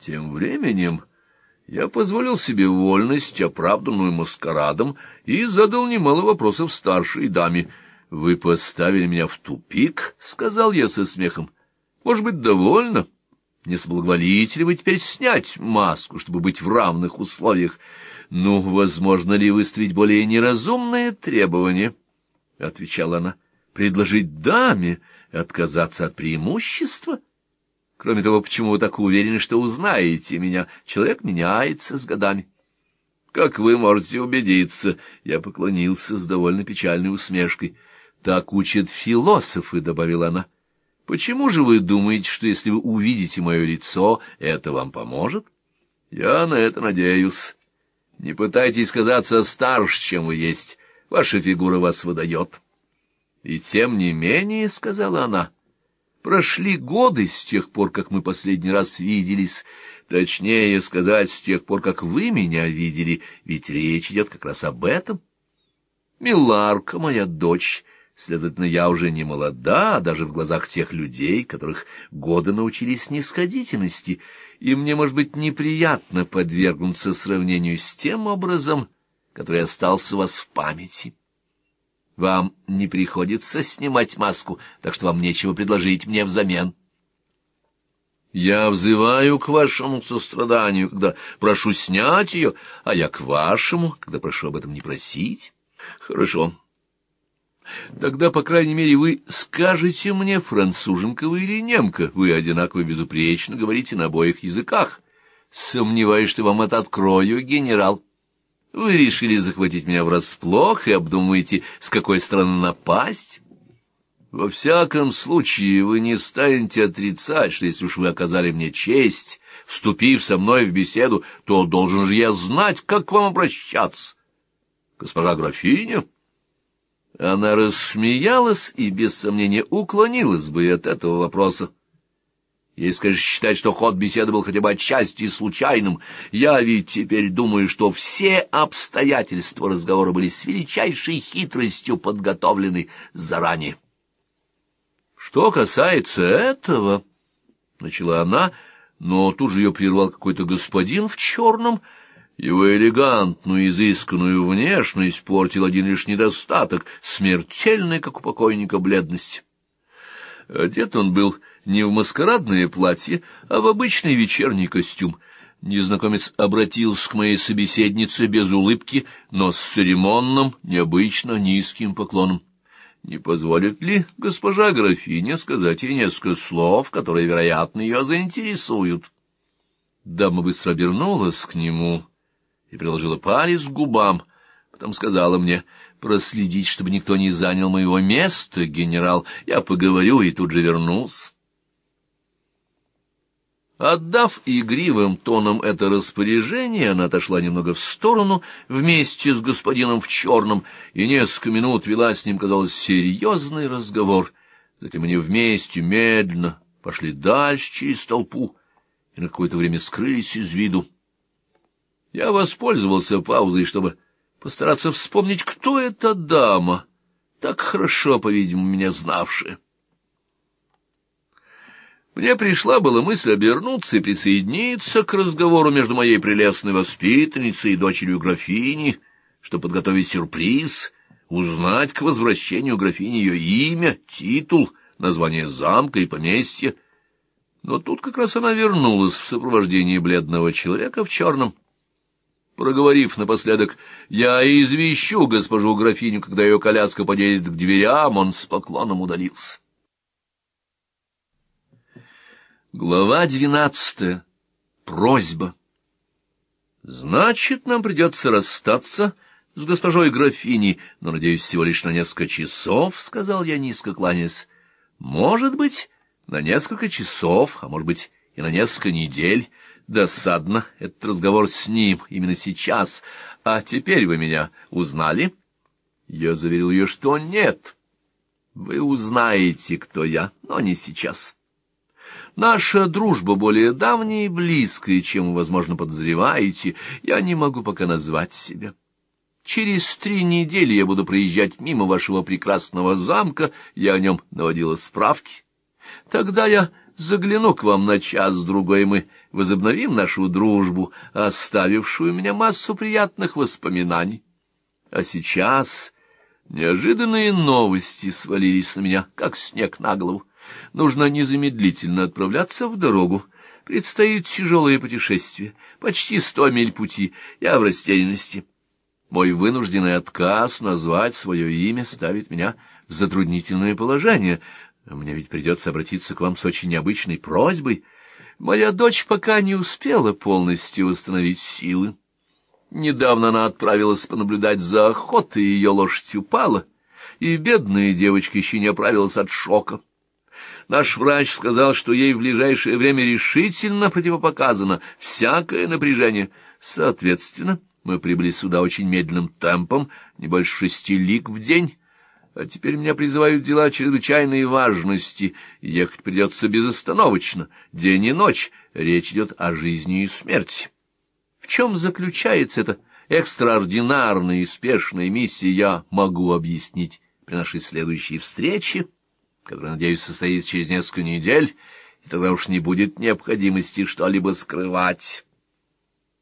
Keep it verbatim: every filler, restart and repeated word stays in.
Тем временем я позволил себе вольность, оправданную маскарадом, и задал немало вопросов старшей даме. — Вы поставили меня в тупик, — сказал я со смехом. — Может быть, довольно? Не соблаговолите ли вы теперь снять маску, чтобы быть в равных условиях? Ну, возможно ли выставить более неразумные требования? — отвечала она. — Предложить даме отказаться от преимущества? Кроме того, почему вы так уверены, что узнаете меня? Человек меняется с годами. — Как вы можете убедиться? Я поклонился с довольно печальной усмешкой. — Так учат философы, — добавила она. — Почему же вы думаете, что если вы увидите мое лицо, это вам поможет? Я на это надеюсь. Не пытайтесь казаться старше, чем вы есть. Ваша фигура вас выдает. — И тем не менее, — сказала она, — прошли годы с тех пор, как мы последний раз виделись, точнее сказать, с тех пор, как вы меня видели, ведь речь идет как раз об этом. Миларка, моя дочь, следовательно, я уже не молода, даже в глазах тех людей, которых годы научили снисходительности, и мне, может быть, неприятно подвергнуться сравнению с тем образом, который остался у вас в памяти. Вам не приходится снимать маску, так что вам нечего предложить мне взамен. Я взываю к вашему состраданию, когда прошу снять ее, а я к вашему, когда прошу об этом не просить. Хорошо. Тогда, по крайней мере, вы скажете мне, француженка вы или немка, вы одинаково безупречно говорите на обоих языках. Сомневаюсь, что вам это открою, генерал. Вы решили захватить меня врасплох и обдумываете, с какой стороны напасть? Во всяком случае, вы не станете отрицать, что если уж вы оказали мне честь, вступив со мной в беседу, то должен же я знать, как к вам обращаться. Госпожа графиня? Она рассмеялась и, без сомнения, уклонилась бы от этого вопроса. Если, конечно, считать, что ход беседы был хотя бы отчасти случайным, я ведь теперь думаю, что все обстоятельства разговора были с величайшей хитростью подготовлены заранее. Что касается этого, — начала она, но тут же ее прервал какой-то господин в черном. Его элегантную, изысканную внешность портил один лишь недостаток, смертельный, как у покойника, бледность. Одет он был не в маскарадное платье, а в обычный вечерний костюм. Незнакомец обратился к моей собеседнице без улыбки, но с церемонным, необычно низким поклоном. Не позволит ли госпожа графиня сказать ей несколько слов, которые, вероятно, ее заинтересуют? Дама быстро обернулась к нему и приложила палец к губам, потом сказала мне: проследить, чтобы никто не занял моего места, генерал, я поговорю и тут же вернусь. Отдав игривым тоном это распоряжение, она отошла немного в сторону вместе с господином в черном, и несколько минут вела с ним, казалось, серьезный разговор. Затем они вместе медленно пошли дальше через толпу и на какое-то время скрылись из виду. Я воспользовался паузой, чтобы постараться вспомнить, кто эта дама, так хорошо, по-видимому, меня знавшая. Мне пришла была мысль обернуться и присоединиться к разговору между моей прелестной воспитанницей и дочерью графини, чтобы подготовить сюрприз, узнать к возвращению графини ее имя, титул, название замка и поместья. Но тут как раз она вернулась в сопровождении бледного человека в черном. Проговорив напоследок: «Я извещу госпожу графиню, когда ее коляска подъедет к дверям», он с поклоном удалился. Глава двенадцатая. Просьба. Значит, нам придется расстаться с госпожой графиней, но, надеюсь, всего лишь на несколько часов, — сказал я, низко кланяясь. Может быть, на несколько часов, а может быть, и на несколько недель. Досадно этот разговор с ним именно сейчас. А теперь вы меня узнали? Я заверил ее, что нет. Вы узнаете, кто я, но не сейчас. Наша дружба более давняя и близкая, чем вы, возможно, подозреваете. Я не могу пока назвать себя. Через три недели я буду проезжать мимо вашего прекрасного замка, я о нем наводила справки. Тогда я загляну к вам на час-другой, мы возобновим нашу дружбу, оставившую меня массу приятных воспоминаний. А сейчас неожиданные новости свалились на меня, как снег на голову. Нужно незамедлительно отправляться в дорогу. Предстоит тяжелое путешествие, почти сто миль пути. Я в растерянности. Мой вынужденный отказ назвать свое имя ставит меня в затруднительное положение. Мне ведь придется обратиться к вам с очень необычной просьбой. Моя дочь пока не успела полностью восстановить силы. Недавно она отправилась понаблюдать за охотой, ее лошадь упала, и бедная девочка еще не оправилась от шока. Наш врач сказал, что ей в ближайшее время решительно противопоказано всякое напряжение. Соответственно, мы прибыли сюда очень медленным темпом, не больше шести лиг в день. А теперь меня призывают дела чрезвычайной важности, ехать придется безостановочно, день и ночь. Речь идет о жизни и смерти. В чем заключается эта экстраординарная и спешная миссия, я могу объяснить при нашей следующей встрече, которая, надеюсь, состоится через несколько недель, и тогда уж не будет необходимости что-либо скрывать».